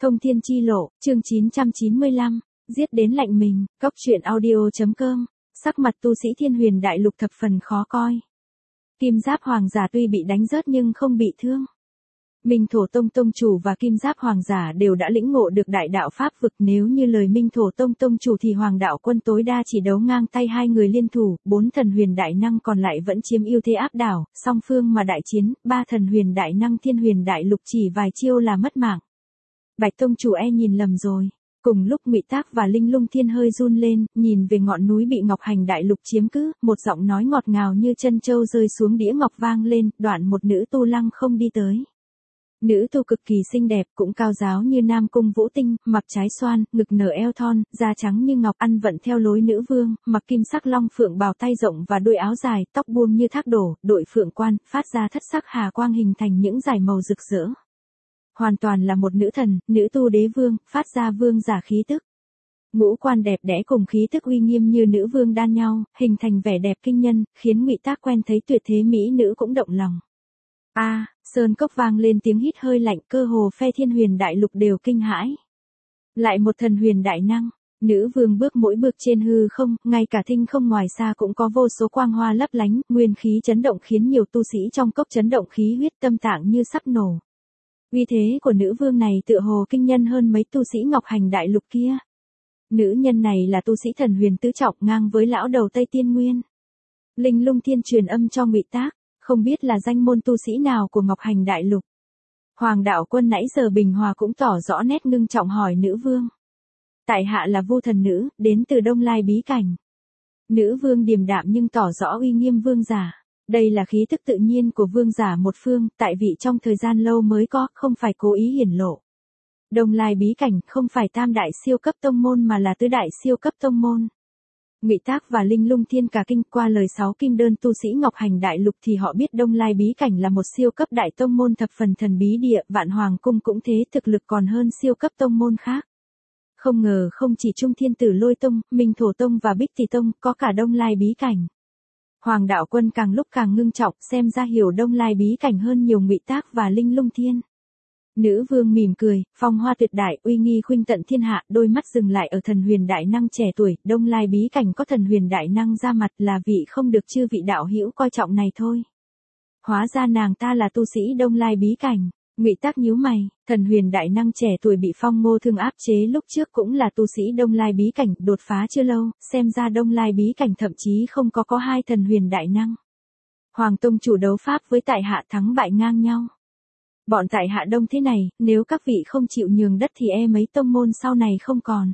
Thông thiên chi lộ, chương 995, giết đến lạnh mình, Cốc truyện audio.com, sắc mặt tu sĩ Thiên Huyền Đại Lục thập phần khó coi. Kim Giáp Hoàng giả tuy bị đánh rớt nhưng không bị thương. Minh Thổ Tông Tông chủ và Kim Giáp Hoàng giả đều đã lĩnh ngộ được đại đạo pháp vực, nếu như lời Minh Thổ Tông Tông chủ thì Hoàng đạo quân tối đa chỉ đấu ngang tay hai người liên thủ, 4 thần huyền đại năng còn lại vẫn chiếm ưu thế áp đảo, song phương mà đại chiến, 3 thần huyền đại năng Thiên Huyền Đại Lục chỉ vài chiêu là mất mạng. Bạch Tông chủ nhìn lầm rồi. Cùng lúc Ngụy Tác và Linh Lung Thiên hơi run lên, nhìn về ngọn núi bị Ngọc Hành Đại Lục chiếm cứ, một giọng nói ngọt ngào như chân châu rơi xuống đĩa ngọc vang lên, đoạn một nữ tu lăng không đi tới. Nữ tu cực kỳ xinh đẹp, cũng cao giáo như Nam Cung Vũ Tinh, mặc trái xoan, ngực nở eo thon, da trắng như ngọc, ăn vận theo lối nữ vương, mặc kim sắc long phượng bào tay rộng và đuôi áo dài, tóc buông như thác đổ, đội phượng quan, phát ra thất sắc hà quang hình thành những dải màu rực rỡ. Hoàn toàn là một nữ thần, nữ tu đế vương, phát ra vương giả khí tức. Ngũ quan đẹp đẽ cùng khí tức uy nghiêm như nữ vương đan nhau, hình thành vẻ đẹp kinh nhân, khiến Ngụy Tác quen thấy tuyệt thế mỹ nữ cũng động lòng. Sơn cốc vang lên tiếng hít hơi lạnh, cơ hồ phe Thiên Huyền Đại Lục đều kinh hãi. Lại một thần huyền đại năng, nữ vương bước mỗi bước trên hư không, ngay cả thinh không ngoài xa cũng có vô số quang hoa lấp lánh, nguyên khí chấn động khiến nhiều tu sĩ trong cốc chấn động khí huyết, tâm tạng như sắp nổ. Uy thế của nữ vương này tựa hồ kinh nhân hơn mấy tu sĩ Ngọc Hành Đại Lục kia. Nữ nhân này là tu sĩ thần huyền tứ trọng ngang với lão đầu Tây Tiên Nguyên. Linh Lung Thiên truyền âm cho Ngụy Tác, không biết là danh môn tu sĩ nào của Ngọc Hành Đại Lục. Hoàng đạo quân nãy giờ bình hòa cũng tỏ rõ nét ngưng trọng hỏi nữ vương. Tại hạ là Vu thần nữ, đến từ Đông Lai bí cảnh. Nữ vương điềm đạm nhưng tỏ rõ uy nghiêm vương giả. Đây là khí tức tự nhiên của vương giả một phương, tại vị trong thời gian lâu mới có, không phải cố ý hiển lộ. Đông Lai bí cảnh không phải tam đại siêu cấp tông môn mà là tứ đại siêu cấp tông môn. Ngụy Tác và Linh Lung Thiên cả kinh, qua lời 6 kim đơn tu sĩ Ngọc Hành Đại Lục thì họ biết Đông Lai bí cảnh là một siêu cấp đại tông môn thập phần thần bí địa, Vạn Hoàng cung cũng thế, thực lực còn hơn siêu cấp tông môn khác. Không ngờ không chỉ Trung Thiên Tử Lôi Tông, Minh Thổ Tông và Bích Tỳ Tông, có cả Đông Lai bí cảnh. Hoàng đạo quân càng lúc càng ngưng trọng, xem ra hiểu Đông Lai bí cảnh hơn nhiều Ngụy Tác và Linh Lung Thiên. Nữ vương mỉm cười, phong hoa tuyệt đại, uy nghi khuynh tận thiên hạ, đôi mắt dừng lại ở thần huyền đại năng trẻ tuổi, Đông Lai bí cảnh có thần huyền đại năng ra mặt, là vị không được chư vị đạo hữu coi trọng này thôi. Hóa ra nàng ta là tu sĩ Đông Lai bí cảnh. Ngụy Tác nhíu mày, thần huyền đại năng trẻ tuổi bị Phong Ngô Thương áp chế lúc trước cũng là tu sĩ Đông Lai bí cảnh, đột phá chưa lâu, xem ra Đông Lai bí cảnh thậm chí không có 2 thần huyền đại năng. Hoàng tông chủ đấu pháp với tại hạ thắng bại ngang nhau. Bọn tại hạ đông thế này, nếu các vị không chịu nhường đất thì mấy tông môn sau này không còn.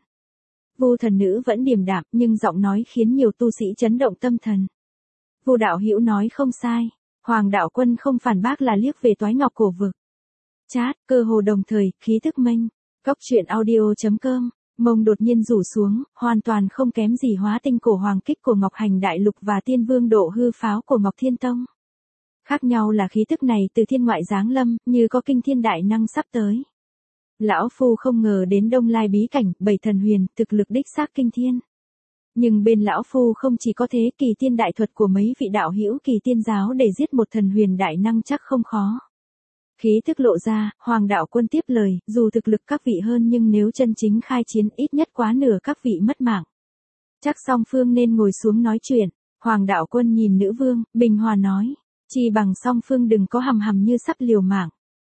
Vu thần nữ vẫn điềm đạm, nhưng giọng nói khiến nhiều tu sĩ chấn động tâm thần. Vu đạo hữu nói không sai, Hoàng đạo quân không phản bác là liếc về Toái Ngọc cổ vực. Chat, cơ hồ đồng thời, khí thức mênh, Cốc truyện audio.com, mông đột nhiên rủ xuống, hoàn toàn không kém gì Hóa Tinh cổ hoàng kích của Ngọc Hành Đại Lục và Tiên Vương độ hư pháo của Ngọc Thiên Tông. Khác nhau là khí tức này từ thiên ngoại giáng lâm, như có kinh thiên đại năng sắp tới. Lão phu không ngờ đến Đông Lai bí cảnh, 7 thần huyền, thực lực đích xác kinh thiên. Nhưng bên lão phu không chỉ có thế, kỳ tiên đại thuật của mấy vị đạo hữu kỳ tiên giáo để giết một thần huyền đại năng chắc không khó. Khí tức lộ ra, Hoàng đạo quân tiếp lời, dù thực lực các vị hơn nhưng nếu chân chính khai chiến ít nhất quá nửa các vị mất mạng. Chắc song phương nên ngồi xuống nói chuyện. Hoàng đạo quân nhìn nữ vương, bình hòa nói. Chỉ bằng song phương đừng có hầm như sắp liều mạng.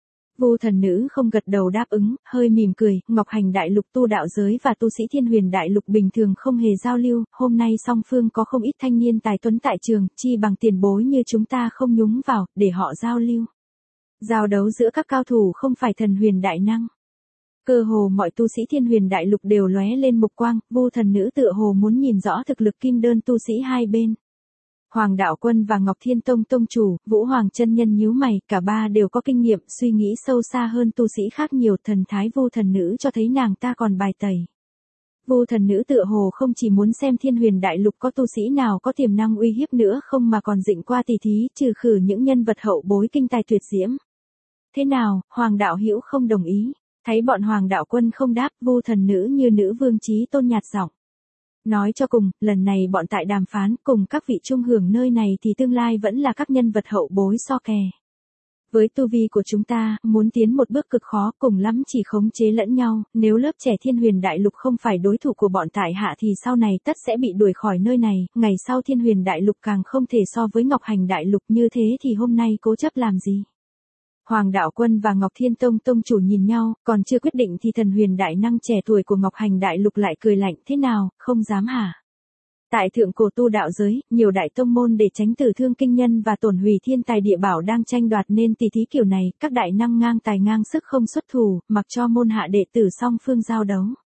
Vu thần nữ không gật đầu đáp ứng, hơi mỉm cười, Ngọc Hành Đại Lục tu đạo giới và tu sĩ Thiên Huyền Đại Lục bình thường không hề giao lưu, hôm nay song phương có không ít thanh niên tài tuấn tại trường, chi bằng tiền bối như chúng ta không nhúng vào, để họ giao lưu. Giao đấu giữa các cao thủ không phải thần huyền đại năng. Cơ hồ mọi tu sĩ Thiên Huyền Đại Lục đều lóe lên mục quang, Vu thần nữ tựa hồ muốn nhìn rõ thực lực kim đơn tu sĩ hai bên. Hoàng đạo quân và Ngọc Thiên Tông tông chủ, Vũ Hoàng chân nhân nhíu mày, cả ba đều có kinh nghiệm, suy nghĩ sâu xa hơn tu sĩ khác nhiều, thần thái Vu thần nữ cho thấy nàng ta còn bài tẩy. Vu thần nữ tựa hồ không chỉ muốn xem Thiên Huyền Đại Lục có tu sĩ nào có tiềm năng uy hiếp nữa không mà còn dịnh qua tỉ thí, trừ khử những nhân vật hậu bối kinh tài tuyệt diễm. Thế nào, Hoàng đạo hữu không đồng ý? Thấy bọn Hoàng đạo quân không đáp, Vu thần nữ như nữ vương chí tôn nhạt giọng. Nói cho cùng, lần này bọn tại đàm phán cùng các vị trung hưởng nơi này thì tương lai vẫn là các nhân vật hậu bối so kè. Với tu vi của chúng ta, muốn tiến một bước cực khó, cùng lắm chỉ khống chế lẫn nhau, nếu lớp trẻ Thiên Huyền Đại Lục không phải đối thủ của bọn tại hạ thì sau này tất sẽ bị đuổi khỏi nơi này, ngày sau Thiên Huyền Đại Lục càng không thể so với Ngọc Hành Đại Lục, như thế thì hôm nay cố chấp làm gì? Hoàng Đạo Quân và Ngọc Thiên Tông tông chủ nhìn nhau, còn chưa quyết định thì Thần Huyền Đại Năng trẻ tuổi của Ngọc Hành Đại Lục lại cười lạnh, thế nào, không dám hả? Tại thượng cổ tu đạo giới, nhiều đại tông môn để tránh tử thương kinh nhân và tổn hủy thiên tài địa bảo đang tranh đoạt nên tỷ thí kiểu này, các đại năng ngang tài ngang sức không xuất thủ, mặc cho môn hạ đệ tử song phương giao đấu.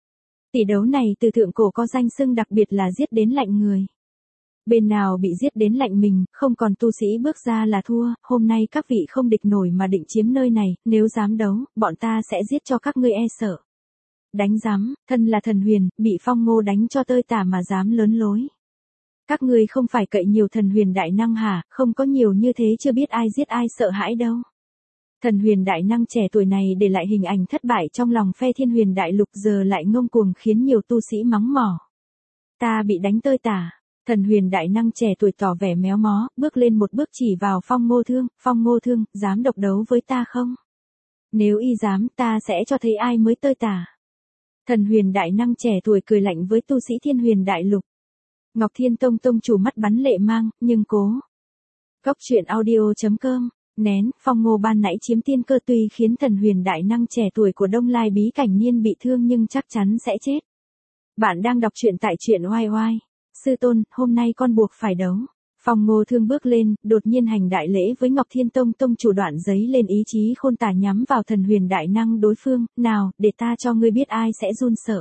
Tỷ đấu này từ thượng cổ có danh xưng đặc biệt là giết đến lạnh người. Bên nào bị giết đến lạnh mình, không còn tu sĩ bước ra là thua, hôm nay các vị không địch nổi mà định chiếm nơi này, nếu dám đấu, bọn ta sẽ giết cho các ngươi e sợ. Đánh rắm, thân là thần huyền, bị Phong Ngô đánh cho tơi tả mà dám lớn lối. Các ngươi không phải cậy nhiều thần huyền đại năng hả, không có nhiều như thế chưa biết ai giết ai sợ hãi đâu. Thần huyền đại năng trẻ tuổi này để lại hình ảnh thất bại trong lòng phe Thiên Huyền Đại Lục, giờ lại ngông cuồng khiến nhiều tu sĩ mắng mỏ. Ta bị đánh tơi tả. Thần huyền đại năng trẻ tuổi tỏ vẻ méo mó, bước lên một bước chỉ vào Phong Ngô Thương, dám độc đấu với ta không? Nếu y dám, ta sẽ cho thấy ai mới tơi tả. Thần huyền đại năng trẻ tuổi cười lạnh với tu sĩ Thiên Huyền Đại Lục. Ngọc Thiên Tông tông chủ mắt bắn lệ mang, nhưng cố. Góc truyện audio.com, nén, Phong Ngô ban nãy chiếm tiên cơ tuy khiến thần huyền đại năng trẻ tuổi của Đông Lai Bí Cảnh Niên bị thương nhưng chắc chắn sẽ chết. Bạn đang đọc truyện tại truyện oai oai. Sư tôn, hôm nay con buộc phải đấu. Phong Ngô Thương bước lên, đột nhiên hành đại lễ với Ngọc Thiên Tông tông chủ, đoạn giấy lên ý chí khôn tả nhắm vào thần huyền đại năng đối phương, nào, để ta cho ngươi biết ai sẽ run sợ.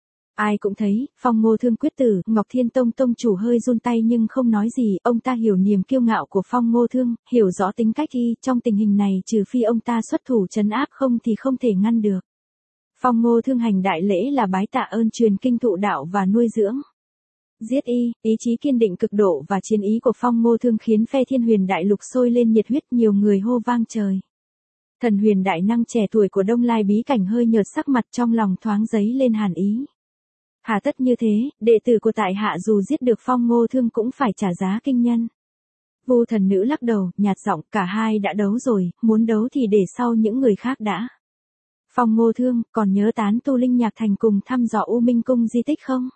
Ai cũng thấy, Phong Ngô Thương quyết tử, Ngọc Thiên Tông tông chủ hơi run tay nhưng không nói gì, ông ta hiểu niềm kiêu ngạo của Phong Ngô Thương, hiểu rõ tính cách y, trong tình hình này trừ phi ông ta xuất thủ trấn áp không thì không thể ngăn được. Phong Ngô Thương hành đại lễ là bái tạ ơn truyền kinh thụ đạo và nuôi dưỡng. Giết y, ý chí kiên định cực độ và chiến ý của Phong Ngô Thương khiến phe Thiên Huyền Đại Lục sôi lên nhiệt huyết, nhiều người hô vang trời. Thần huyền đại năng trẻ tuổi của Đông Lai Bí Cảnh hơi nhợt sắc mặt, trong lòng thoáng dấy lên hàn ý. Hà tất như thế, đệ tử của tại hạ dù giết được Phong Ngô Thương cũng phải trả giá kinh nhân. Vu thần nữ lắc đầu, nhạt giọng, cả hai đã đấu rồi, muốn đấu thì để sau những người khác đã. Phong Ngô Thương, còn nhớ tán tu Linh Nhạc Thành cùng thăm dò U Minh Cung di tích không?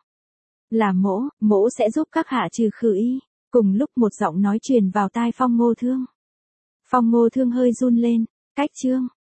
Là mỗ sẽ giúp các hạ trừ khử y. Cùng lúc một giọng nói truyền vào tai Phong Ngô Thương. Phong Ngô Thương hơi run lên, cách chương.